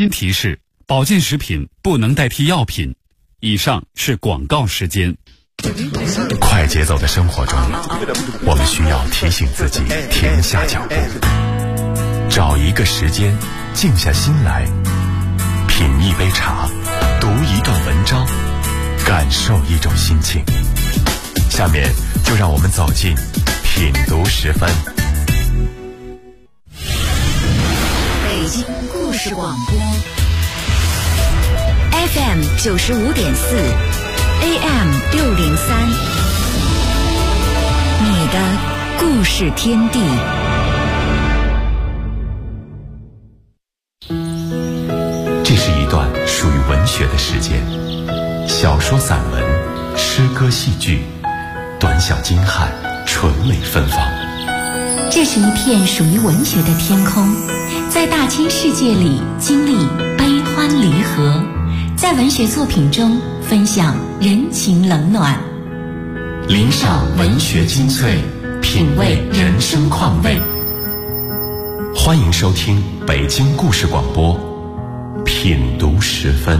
馨提示：保健食品不能代替药品。以上是广告时间。 快节奏的生活中，我们需要提醒自己停下脚步，找一个时间静下心来，品一杯茶，读一段文章，感受一种心情。下面就让我们走进品读10分。 北京故事广播 FM 95.4 AM 603，你的故事天地。 这是一段属于文学的时间，小说、散文、诗歌、戏剧，短小精悍，纯美芬芳。 这是一片属于文学的天空，在大千世界里经历悲欢离合，在文学作品中分享人情冷暖， 聆赏文学精粹，品味人生况味。欢迎收听北京故事广播品读10分。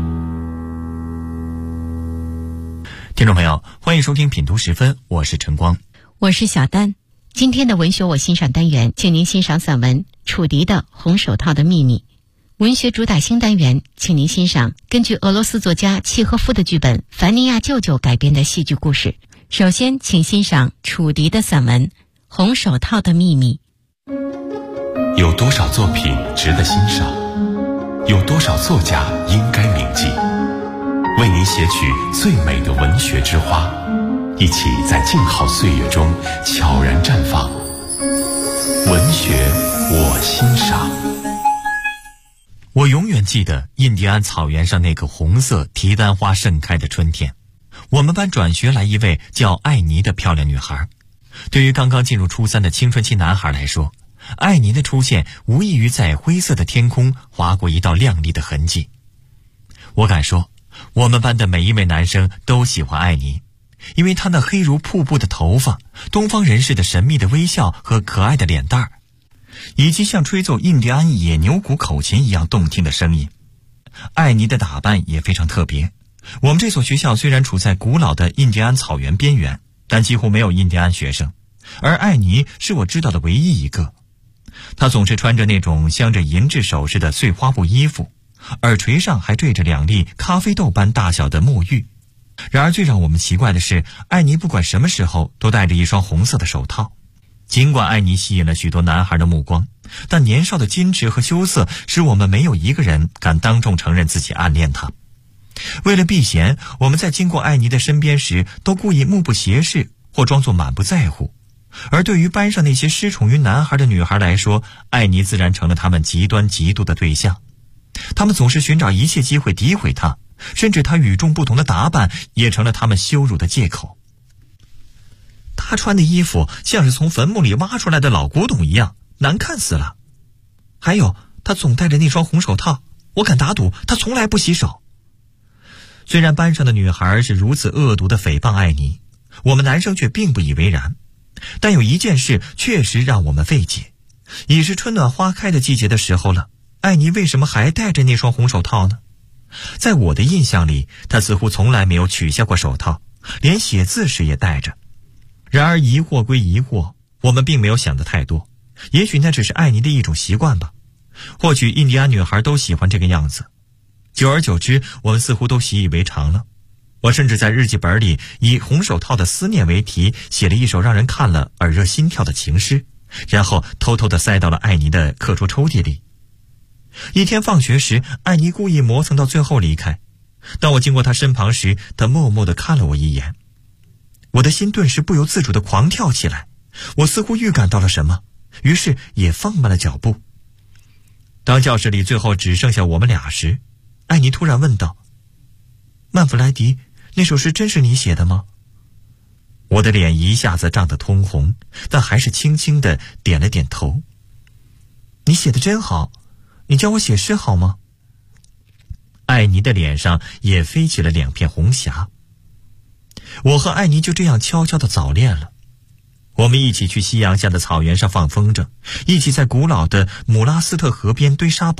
听众朋友，欢迎收听品读10分，我是陈光， 我是小丹。今天的文学我欣赏单元，请您欣赏散文楚迪的《红手套的秘密》。文学主打新单元，请您欣赏根据俄罗斯作家契诃夫的剧本《凡尼亚舅舅》改编的戏剧故事。首先请欣赏楚迪的散文《红手套的秘密》。 有多少作品值得欣赏？有多少作家应该铭记？为您写取最美的文学之花，一起在静好岁月中悄然绽放。文学我欣赏。 我永远记得印第安草原上那个红色提丹花盛开的春天。我们班转学来一位叫艾妮的漂亮女孩。对于刚刚进入初3的青春期男孩来说，艾妮的出现无异于在灰色的天空划过一道亮丽的痕迹。我敢说，我们班的每一位男生都喜欢艾妮，因为她那黑如瀑布的头发，东方人士的神秘的微笑和可爱的脸蛋儿，以及像吹奏印第安野牛鼓口琴一样动听的声音。艾妮的打扮也非常特别。我们这所学校虽然处在古老的印第安草原边缘，但几乎没有印第安学生，而艾妮是我知道的唯一一个。她总是穿着那种镶着银质首饰的碎花布衣服，耳垂上还缀着2粒咖啡豆般大小的墨玉。然而最让我们奇怪的是，艾妮不管什么时候都戴着一双红色的手套。尽管艾妮吸引了许多男孩的目光，但年少的矜持和羞涩使我们没有一个人敢当众承认自己暗恋她。为了避嫌，我们在经过艾妮的身边时都故意目不斜视或装作满不在乎。而对于班上那些失宠于男孩的女孩来说，艾妮自然成了他们极端嫉妒的对象。他们总是寻找一切机会诋毁她，甚至她与众不同的打扮也成了他们羞辱的借口。她穿的衣服像是从坟墓里挖出来的老古董一样，难看死了。还有，她总戴着那双红手套，我敢打赌她从来不洗手。虽然班上的女孩是如此恶毒地诽谤艾妮，我们男生却并不以为然。但有一件事确实让我们费解，已是春暖花开的季节的时候了，艾妮为什么还戴着那双红手套呢？在我的印象里，她似乎从来没有取下过手套，连写字时也戴着。然而疑惑归疑惑，我们并没有想得太多，也许那只是艾妮的一种习惯吧。或许印第安女孩都喜欢这个样子。久而久之，我们似乎都习以为常了。我甚至在日记本里以红手套的思念为题，写了一首让人看了耳热心跳的情诗，然后偷偷地塞到了艾妮的课桌抽屉里。一天放学时，艾妮故意磨蹭到最后离开。当我经过她身旁时，她默默地看了我一眼。我的心顿时不由自主地狂跳起来，我似乎预感到了什么，于是也放慢了脚步。当教室里最后只剩下我们俩时，艾妮突然问道：“曼弗莱迪，那首诗真是你写的吗？”我的脸一下子涨得通红，但还是轻轻地点了点头。“你写的真好，你教我写诗好吗？”艾妮的脸上也飞起了2片红霞。我和艾妮就这样悄悄地早恋了。我们一起去夕阳下的草原上放风筝，一起在古老的姆拉斯特河边堆沙堡，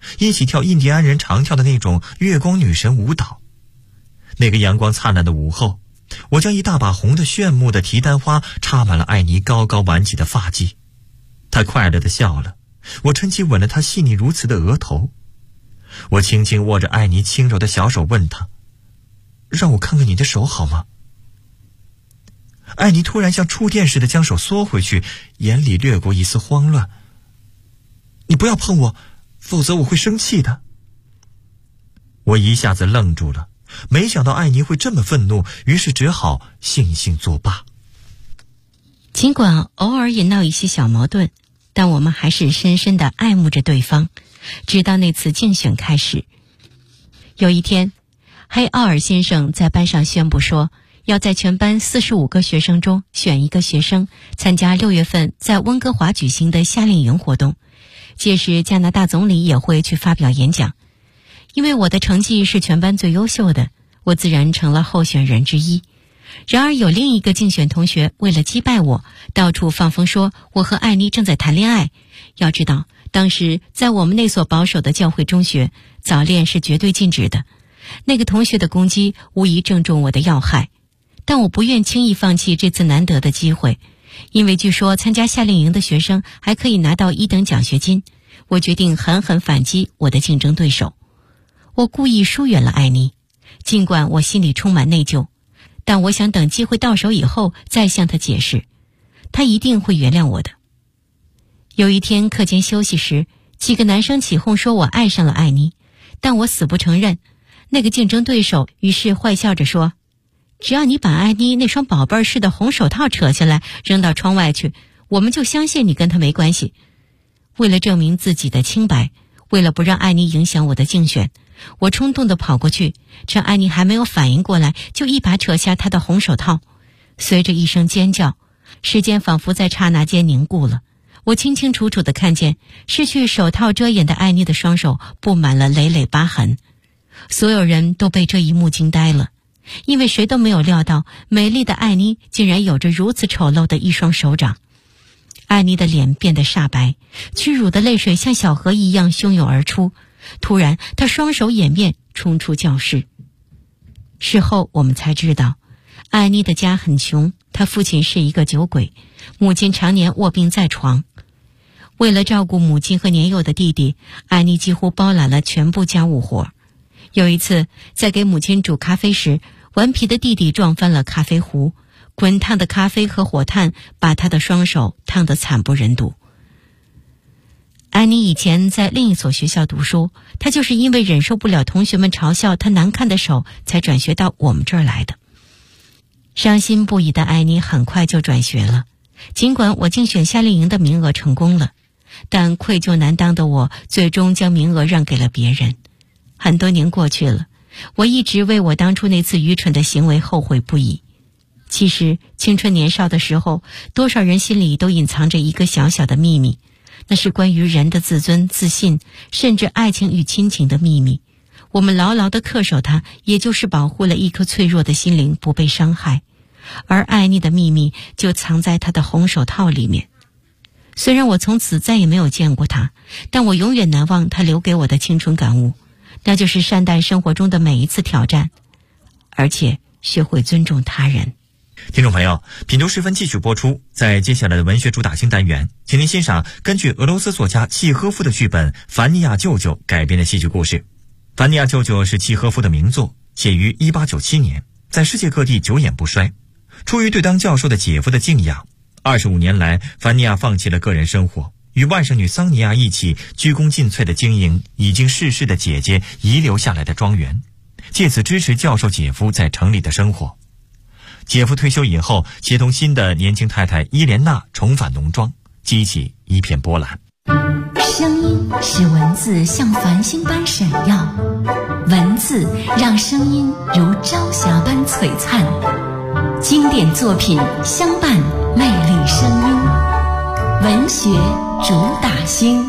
一起跳印第安人常跳的那种月光女神舞蹈。那个阳光灿烂的午后，我将一大把红的炫目的提丹花插满了艾妮高高挽起的发髻。她快乐地笑了，我趁机吻了她细腻如瓷的额头。我轻轻握着艾妮轻柔的小手，问她：“让我看看你的手好吗？”艾妮突然像触电似的将手缩回去，眼里掠过一丝慌乱。“你不要碰我，否则我会生气的。”我一下子愣住了，没想到艾妮会这么愤怒，于是只好悻悻作罢。 尽管偶尔也闹一些小矛盾，但我们还是深深地爱慕着对方，直到那次竞选开始。有一天，黑奥尔先生在班上宣布说，要在全班45个学生中选一个学生参加6月份在温哥华举行的夏令营活动，届时加拿大总理也会去发表演讲。因为我的成绩是全班最优秀的，我自然成了候选人之一。然而有另一个竞选同学为了击败我，到处放风说我和艾妮正在谈恋爱。要知道，当时在我们那所保守的教会中学，早恋是绝对禁止的。那个同学的攻击无疑正中我的要害，但我不愿轻易放弃这次难得的机会，因为据说参加夏令营的学生还可以拿到1等奖学金。我决定狠狠反击我的竞争对手。我故意疏远了艾妮，尽管我心里充满内疚，但我想等机会到手以后再向她解释，她一定会原谅我的。有一天课间休息时，几个男生起哄说我爱上了艾妮，但我死不承认。那个竞争对手于是坏笑着说，只要你把艾妮那双宝贝似的红手套扯下来扔到窗外去，我们就相信你跟她没关系。为了证明自己的清白，为了不让艾妮影响我的竞选，我冲动地跑过去，趁艾妮还没有反应过来，就一把扯下她的红手套。随着一声尖叫，时间仿佛在刹那间凝固了。我清清楚楚地看见失去手套遮掩的艾妮的双手布满了累累疤痕。所有人都被这一幕惊呆了，因为谁都没有料到美丽的艾妮竟然有着如此丑陋的一双手掌。艾妮的脸变得煞白，屈辱的泪水像小河一样汹涌而出。突然，她双手掩面冲出教室。事后我们才知道，艾妮的家很穷，她父亲是一个酒鬼，母亲常年卧病在床。为了照顾母亲和年幼的弟弟，艾妮几乎包揽了全部家务活。有一次，在给母亲煮咖啡时，顽皮的弟弟撞翻了咖啡壶，滚烫的咖啡和火炭把他的双手烫得惨不忍睹。安妮以前在另一所学校读书，她就是因为忍受不了同学们嘲笑她难看的手，才转学到我们这儿来的。伤心不已的艾妮很快就转学了，尽管我竞选夏令营的名额成功了，但愧疚难当的我最终将名额让给了别人。很多年过去了，我一直为我当初那次愚蠢的行为后悔不已。其实青春年少的时候，多少人心里都隐藏着一个小小的秘密，那是关于人的自尊、自信，甚至爱情与亲情的秘密。我们牢牢地恪守它，也就是保护了一颗脆弱的心灵不被伤害。而艾妮的秘密就藏在她的红手套里面。虽然我从此再也没有见过她，但我永远难忘她留给我的青春感悟，那就是善待生活中的每一次挑战，而且学会尊重他人。 听众朋友，品读时分继续播出。在接下来的文学主打星单元，请您欣赏根据俄罗斯作家契诃夫的剧本《凡尼亚舅舅》改编的戏剧故事。《凡尼亚舅舅》是契诃夫的名作，写于1897年，在世界各地久演不衰。出于对当教授的姐夫的敬仰，25年来，凡尼亚放弃了个人生活，与外甥女桑尼亚一起鞠躬尽瘁地经营已经逝世的姐姐遗留下来的庄园，借此支持教授姐夫在城里的生活。姐夫退休以后，协同新的年轻太太伊莲娜重返农庄，激起一片波澜。 声音使文字像繁星般闪耀，文字让声音如朝霞般璀璨。经典作品相伴，魅力声音。文学主打星。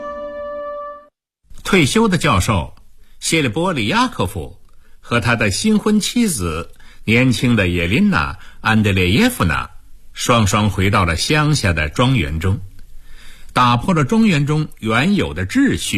退休的教授谢利波里亚科夫和他的新婚妻子年轻的叶琳娜·安德烈耶夫娜双双回到了乡下的庄园中，打破了庄园中原有的秩序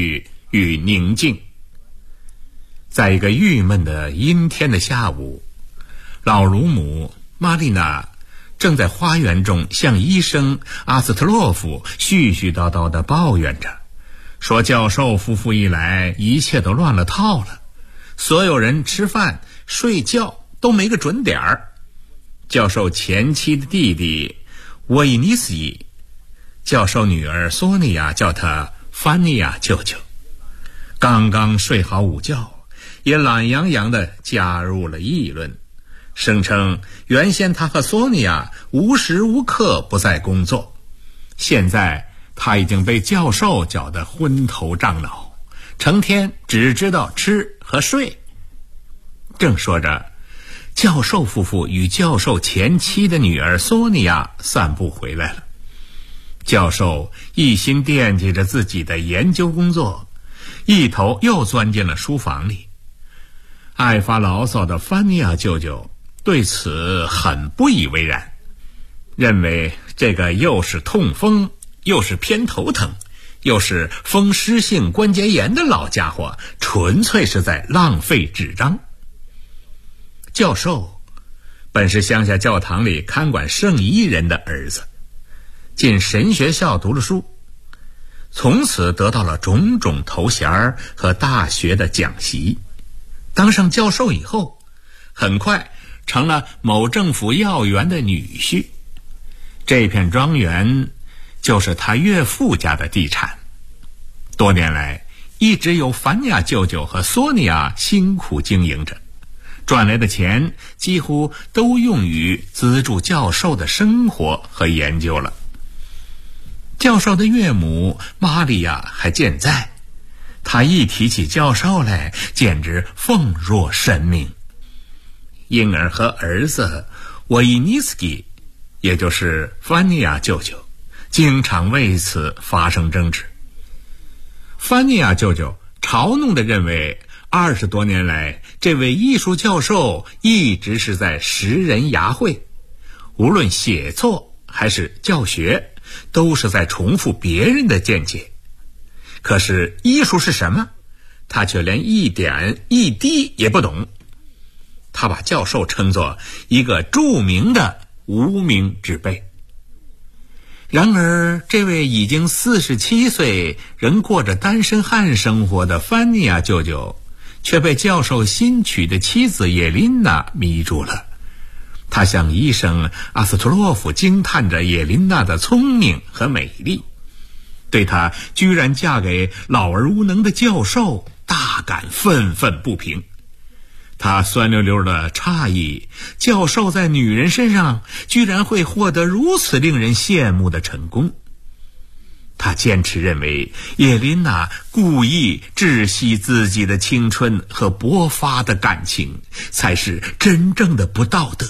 与宁静。在一个郁闷的阴天的下午，老乳母玛丽娜正在花园中向医生阿斯特洛夫絮絮叨叨地抱怨着，说教授夫妇一来，一切都乱了套了，所有人吃饭睡觉都没个准点儿。教授前妻的弟弟沃伊尼斯基，教授女儿索尼娅叫他范尼亚舅舅，刚刚睡好午觉，也懒洋洋地加入了议论，声称原先他和索尼娅无时无刻不在工作，现在他已经被教授搅得昏头胀脑，成天只知道吃和睡。正说着，教授夫妇与教授前妻的女儿索尼娅散步回来了。教授一心惦记着自己的研究工作，一头又钻进了书房里。爱发牢骚的范尼亚舅舅对此很不以为然，认为这个又是痛风又是偏头疼又是风湿性关节炎的老家伙，纯粹是在浪费纸张。教授本是乡下教堂里看管圣衣人的儿子，进神学校读了书，从此得到了种种头衔和大学的讲席。当上教授以后，很快成了某政府要员的女婿。这片庄园就是他岳父家的地产，多年来一直由凡尼亚舅舅和索尼娅辛苦经营着，赚来的钱几乎都用于资助教授的生活和研究了。教授的岳母玛利亚还健在，他一提起教授来，简直奉若神明，因而和儿子沃伊尼斯基，也就是范尼亚舅舅，经常为此发生争执。范尼亚舅舅嘲弄地认为，20多年来，这位艺术教授一直是在识人牙慧，无论写作还是教学，都是在重复别人的见解。可是艺术是什么？他却连一点一滴也不懂。他把教授称作一个著名的无名之辈。然而，这位已经47岁仍过着单身汉生活的范尼亚舅舅，却被教授新娶的妻子叶琳娜迷住了。他向医生阿斯托洛夫惊叹着叶琳娜的聪明和美丽，对她居然嫁给老而无能的教授大感愤愤不平。他酸溜溜的诧异，教授在女人身上居然会获得如此令人羡慕的成功。他坚持认为叶琳娜故意窒息自己的青春和勃发的感情，才是真正的不道德。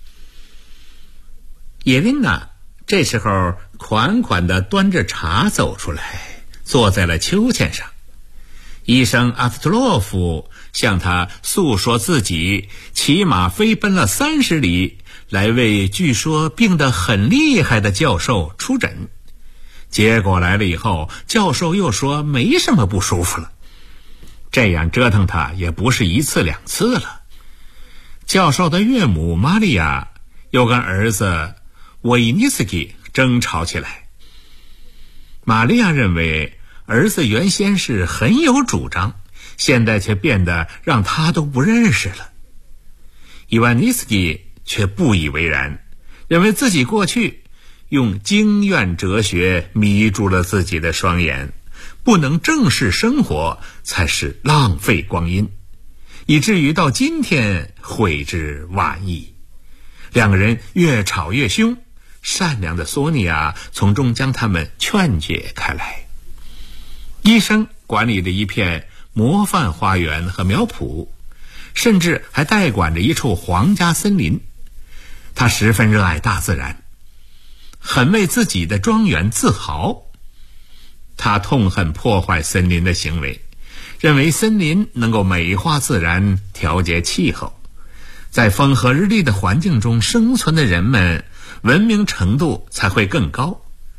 叶琳娜这时候款款地端着茶走出来，坐在了秋千上。医生阿斯特洛夫向他诉说自己骑马飞奔了30里，来为据说病得很厉害的教授出诊。结果来了以后，教授又说没什么不舒服了。这样折腾他也不是1次2次了。教授的岳母玛利亚又跟儿子沃伊尼斯基争吵起来。玛利亚认为儿子原先是很有主张，现在却变得让他都不认识了。伊万尼斯基却不以为然，认为自己过去用经院哲学迷住了自己的双眼，不能正视生活才是浪费光阴，以至于到今天悔之晚矣。两个人越吵越凶，善良的索尼娅从中将他们劝解开来。医生管理着一片模范花园和苗圃，甚至还代管着一处皇家森林。他十分热爱大自然，很为自己的庄园自豪。他痛恨破坏森林的行为，认为森林能够美化自然，调节气候。在风和日丽的环境中生存的人们，文明程度才会更高。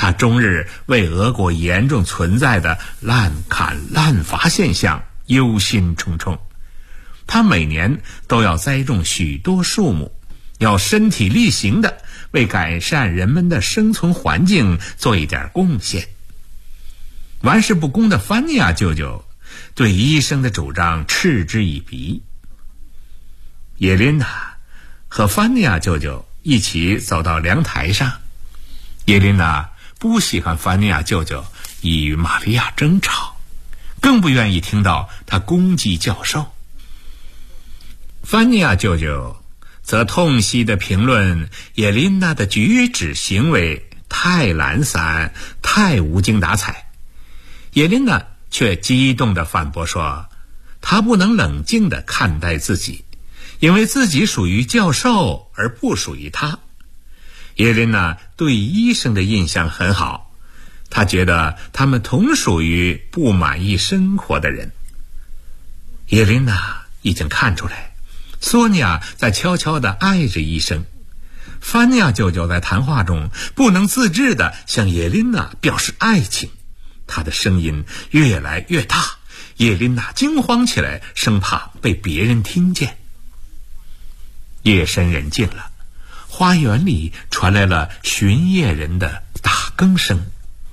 他终日为俄国严重存在的滥砍滥伐现象忧心忡忡。他每年都要栽种许多树木，要身体力行的为改善人们的生存环境做一点贡献。玩世不恭的范尼亚舅舅对医生的主张嗤之以鼻。叶琳娜和范尼亚舅舅一起走到凉台上，叶琳娜不喜欢范尼亚舅舅与玛利亚争吵，更不愿意听到他攻击教授。范尼亚舅舅则痛惜地评论叶琳娜的举止行为太懒散，太无精打采。叶琳娜却激动地反驳说，她不能冷静地看待自己，因为自己属于教授而不属于他。叶琳娜对医生的印象很好，她觉得他们同属于不满意生活的人。叶琳娜已经看出来，索尼娅在悄悄地爱着医生。范尼亚舅舅在谈话中不能自制地向叶琳娜表示爱情，他的声音越来越大，叶琳娜惊慌起来，生怕被别人听见。夜深人静了，花园里传来了巡夜人的打更声。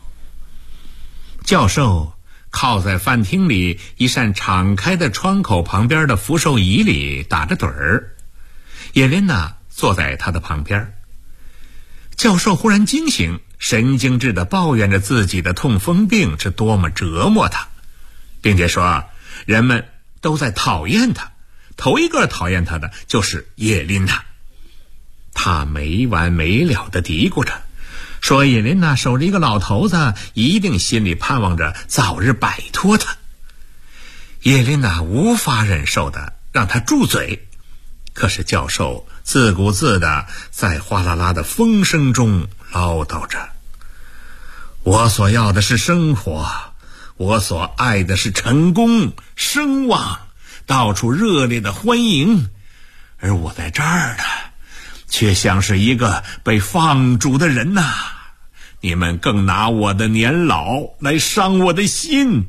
教授靠在饭厅里一扇敞开的窗口旁边的扶手椅里打着盹儿，叶琳娜坐在他的旁边。教授忽然惊醒，神经质地抱怨着自己的痛风病是多么折磨他，并且说人们都在讨厌他，头一个讨厌他的就是叶琳娜。他没完没了地嘀咕着，说叶琳娜守着一个老头子，一定心里盼望着早日摆脱他。叶琳娜无法忍受的让他住嘴，可是教授自顾自地在哗啦啦的风声中唠叨着，我所要的是生活，我所爱的是成功、声望，到处热烈的欢迎，而我在这儿呢，却像是一个被放逐的人呐！你们更拿我的年老来伤我的心。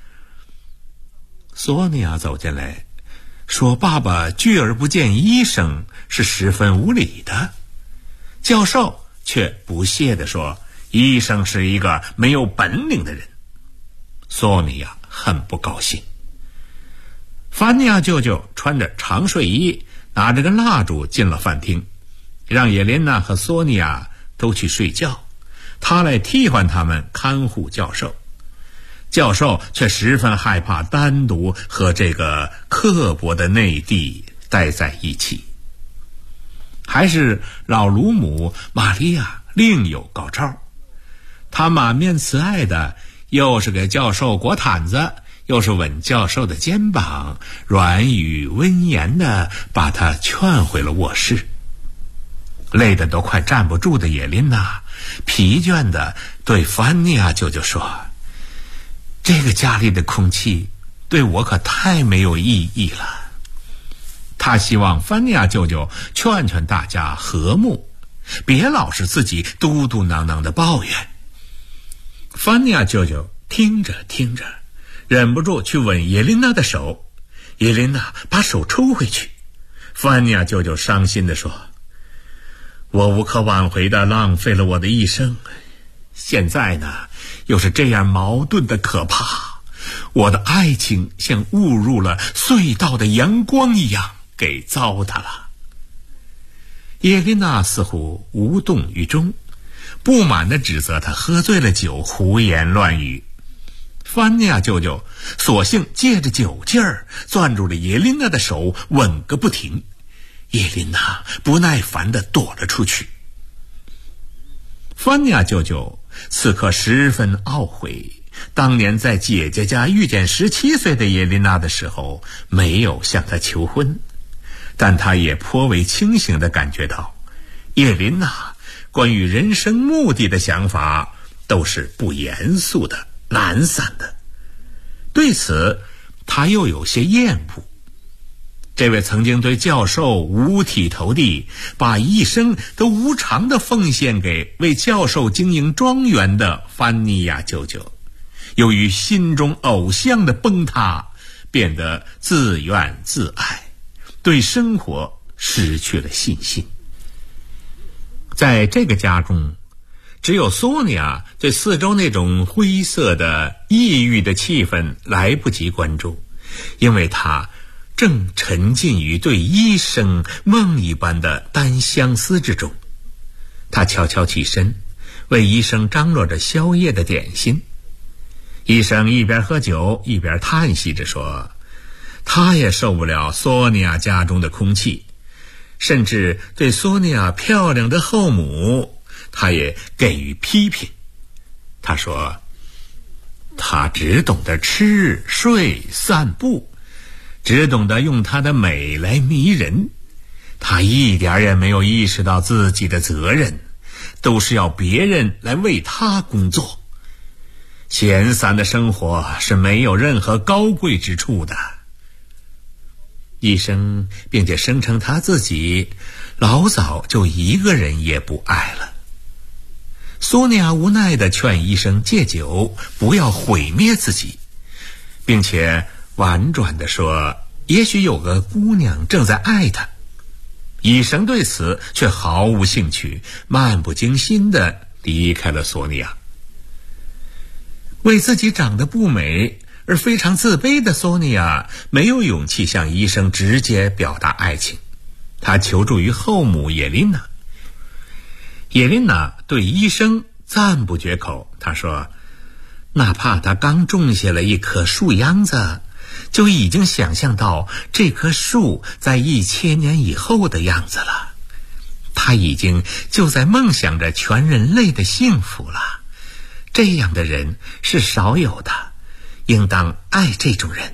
索尼娅走进来，说爸爸拒而不见医生是十分无理的。教授却不屑地说，医生是一个没有本领的人。索尼娅很不高兴。范尼亚舅舅穿着长睡衣，拿着根蜡烛进了饭厅，让叶琳娜和索尼娅都去睡觉，他来替换他们看护教授。教授却十分害怕单独和这个刻薄的内地待在一起。还是老乳母玛利亚另有高招，她满面慈爱的又是给教授裹毯子，又是吻教授的肩膀，软语温言的把他劝回了卧室。累得都快站不住的叶琳娜疲倦的对范尼亚舅舅说，这个家里的空气对我可太没有意义了。他希望范尼亚舅舅劝劝大家和睦，别老是自己嘟嘟囔囔的抱怨。范尼亚舅舅听着听着，忍不住去吻叶琳娜的手，叶琳娜把手抽回去。范尼亚舅舅伤心地说，我无可挽回地浪费了我的一生，现在呢，又是这样矛盾的可怕，我的爱情像误入了隧道的阳光一样给糟蹋了。叶琳娜似乎无动于衷，不满地指责他喝醉了酒胡言乱语。范尼亚舅舅索性借着酒劲儿攥住了叶琳娜的手，吻个不停。叶琳娜不耐烦地躲了出去。范尼亚舅舅此刻十分懊悔，当年在姐姐家遇见17岁的叶琳娜的时候没有向她求婚，但他也颇为清醒地感觉到，叶琳娜关于人生目的的想法都是不严肃的、懒散的。对此他又有些厌恶。 这位曾经对教授五体投地，把一生都无偿地奉献给为教授经营庄园的范尼亚舅舅，由于心中偶像的崩塌，变得自怨自艾，对生活失去了信心。在这个家中，只有索尼娅对四周那种灰色的抑郁的气氛来不及关注，因为她正沉浸于对医生梦一般的单相思之中。她悄悄起身，为医生张罗着宵夜的点心。医生一边喝酒一边叹息着说，他也受不了索尼娅家中的空气，甚至对索尼娅漂亮的后母他也给予批评。他说，他只懂得吃睡散步，只懂得用她的美来迷人，他一点也没有意识到自己的责任，都是要别人来为他工作。闲散的生活是没有任何高贵之处的。医生并且声称他自己老早就一个人也不爱了。索尼娅无奈地劝医生戒酒，不要毁灭自己，并且婉转地说，也许有个姑娘正在爱他。医生对此却毫无兴趣，漫不经心地离开了索尼娅。为自己长得不美而非常自卑的索尼娅没有勇气向医生直接表达爱情，她求助于后母叶琳娜。叶琳娜对医生赞不绝口，她说，哪怕他刚种下了一棵树秧子，就已经想象到这棵树在1000年以后的样子了。他已经就在梦想着全人类的幸福了。这样的人是少有的，应当爱这种人。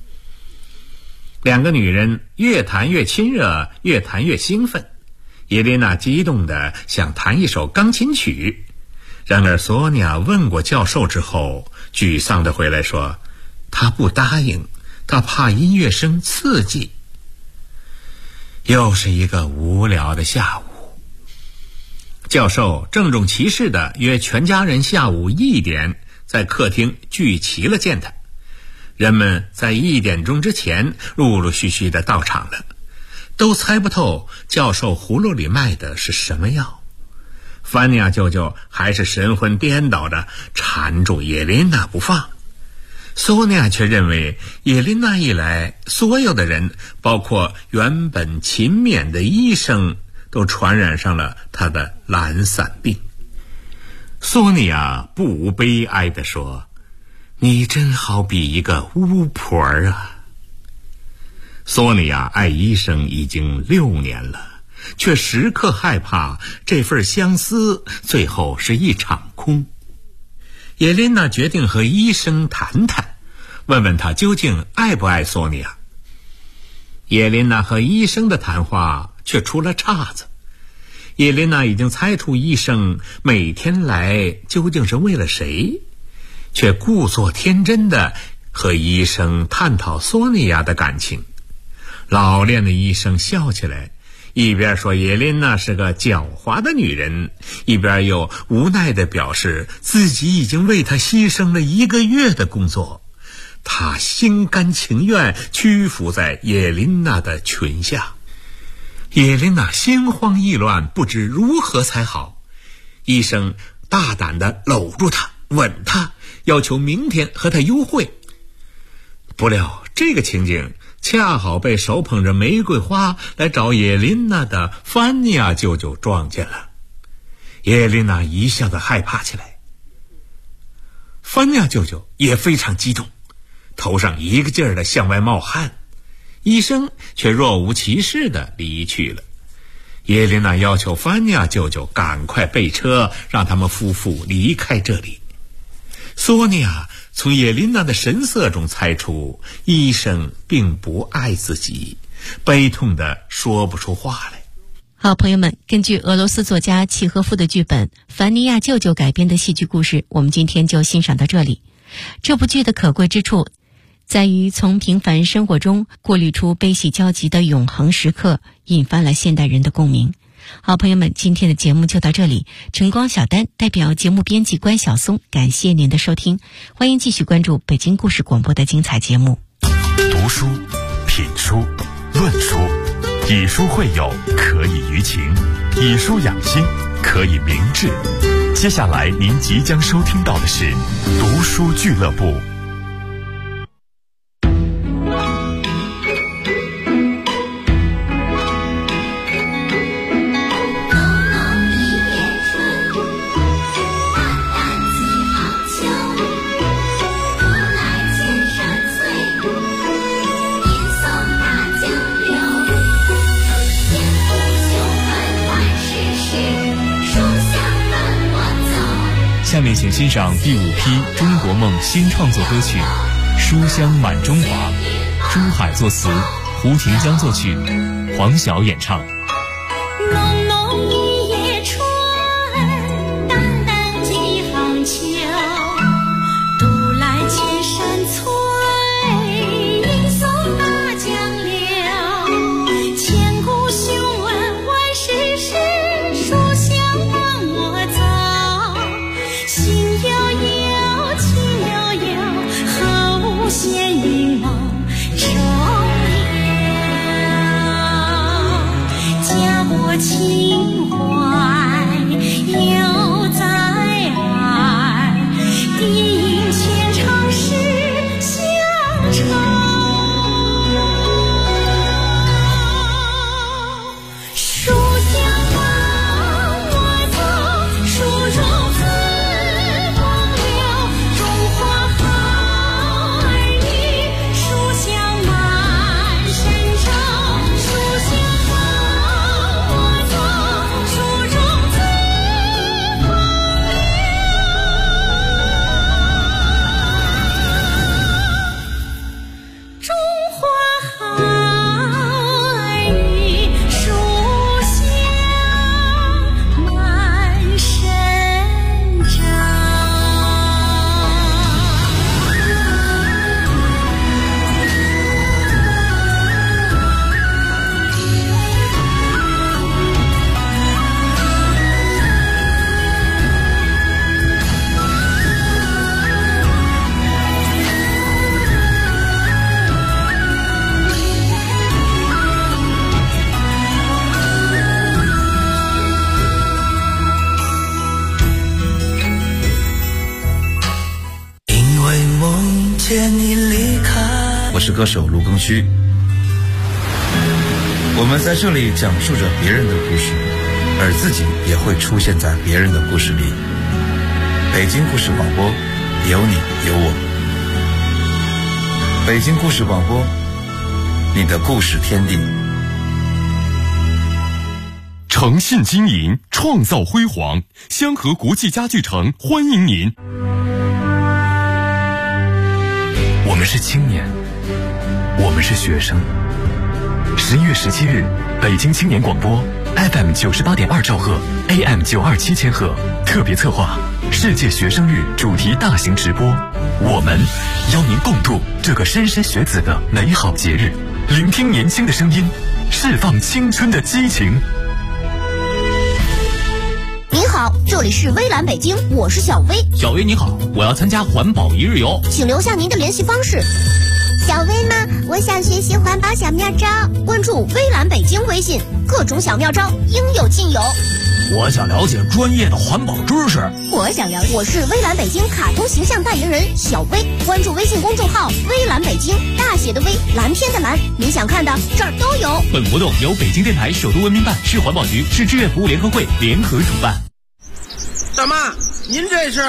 两个女人越谈越亲热，越谈越兴奋。叶琳娜激动地想弹一首钢琴曲，然而索尼娅问过教授之后，沮丧地回来说，她不答应，她怕音乐声刺激。又是一个无聊的下午。教授郑重其事地约全家人下午1点在客厅聚齐了见他。人们在1点钟之前陆陆续续地到场了，都猜不透教授葫芦里卖的是什么药。范尼亚舅舅还是神魂颠倒地缠住叶琳娜不放。索尼娅却认为叶琳娜一来，所有的人，包括原本勤勉的医生，都传染上了他的懒散病。索尼娅不无悲哀地说，你真好比一个巫婆啊。索尼娅爱医生已经6年了，却时刻害怕这份相思最后是一场空。叶琳娜决定和医生谈谈，问问他究竟爱不爱索尼娅。叶琳娜和医生的谈话却出了岔子。叶琳娜已经猜出医生每天来究竟是为了谁，却故作天真地和医生探讨索尼娅的感情。老练的医生笑起来，一边说叶琳娜是个狡猾的女人，一边又无奈地表示自己已经为她牺牲了1个月的工作，他心甘情愿屈服在叶琳娜的裙下。叶琳娜心慌意乱，不知如何才好。医生大胆地搂住她，吻她，要求明天和她幽会。不料这个情景恰好被手捧着玫瑰花来找叶琳娜的范尼亚舅舅撞见了。叶琳娜一下子害怕起来。范尼亚舅舅也非常激动，头上一个劲儿地向外冒汗。医生却若无其事地离去了。叶琳娜要求范尼亚舅舅赶快备车，让他们夫妇离开这里。索尼娅从叶琳娜的神色中猜出医生并不爱自己，悲痛地说不出话来。 好，朋友们，根据俄罗斯作家契诃夫的剧本《凡尼亚舅舅》改编的戏剧故事，我们今天就欣赏到这里。这部剧的可贵之处在于从平凡生活中过滤出悲喜交集的永恒时刻，引发了现代人的共鸣。好，朋友们，今天的节目就到这里。晨光小丹代表节目编辑关晓松，感谢您的收听，欢迎继续关注北京故事广播的精彩节目。 读书、品书、论书，以书会友，可以娱情；以书养心，可以明志。接下来您即将收听到的是读书俱乐部。 下面请欣赏第5批中国梦新创作歌曲《书香满中华》，朱海作词，胡廷江作曲，黄晓演唱。 浓浓一夜春，淡淡几行秋，独来千山翠，迎送大江流。千古雄文万世事，书香伴我走。心悠悠，情悠悠，何无闲云梦中游。家国情怀犹在耳，低吟千场诗乡愁。书香伴我走，书中自风流。中华好儿女，书香满神州。书香伴我走，书中自风流。中华好儿女，书香满神州。 因为梦见你离开。我是歌手卢庚戌，我们在这里讲述着别人的故事，而自己也会出现在别人的故事里。北京故事广播，有你有我。北京故事广播，你的故事天地。 诚信经营，创造辉煌，香河国际家具城欢迎您。 我们是青年，我们是学生。11月17日，北京青年广播 FM 98.2兆赫 AM 927千赫特别策划世界学生日主题大型直播，我们邀您共度这个莘莘学子的美好节日，聆听年轻的声音，释放青春的激情。 您好，这里是微蓝北京，我是小薇。 小薇你好，我要参加环保一日游， 请留下您的联系方式。 小薇吗？我想学习环保小妙招， 关注微蓝北京微信，各种小妙招应有尽有。 我想了解专业的环保知识。 我是微蓝北京卡通形象代言人小薇，关注微信公众号微蓝北京，大写的微，蓝天的蓝，您想看的这儿都有。 本活动由北京电台首都文明办、市环保局、市志愿服务联合会联合主办。 大妈，您这是？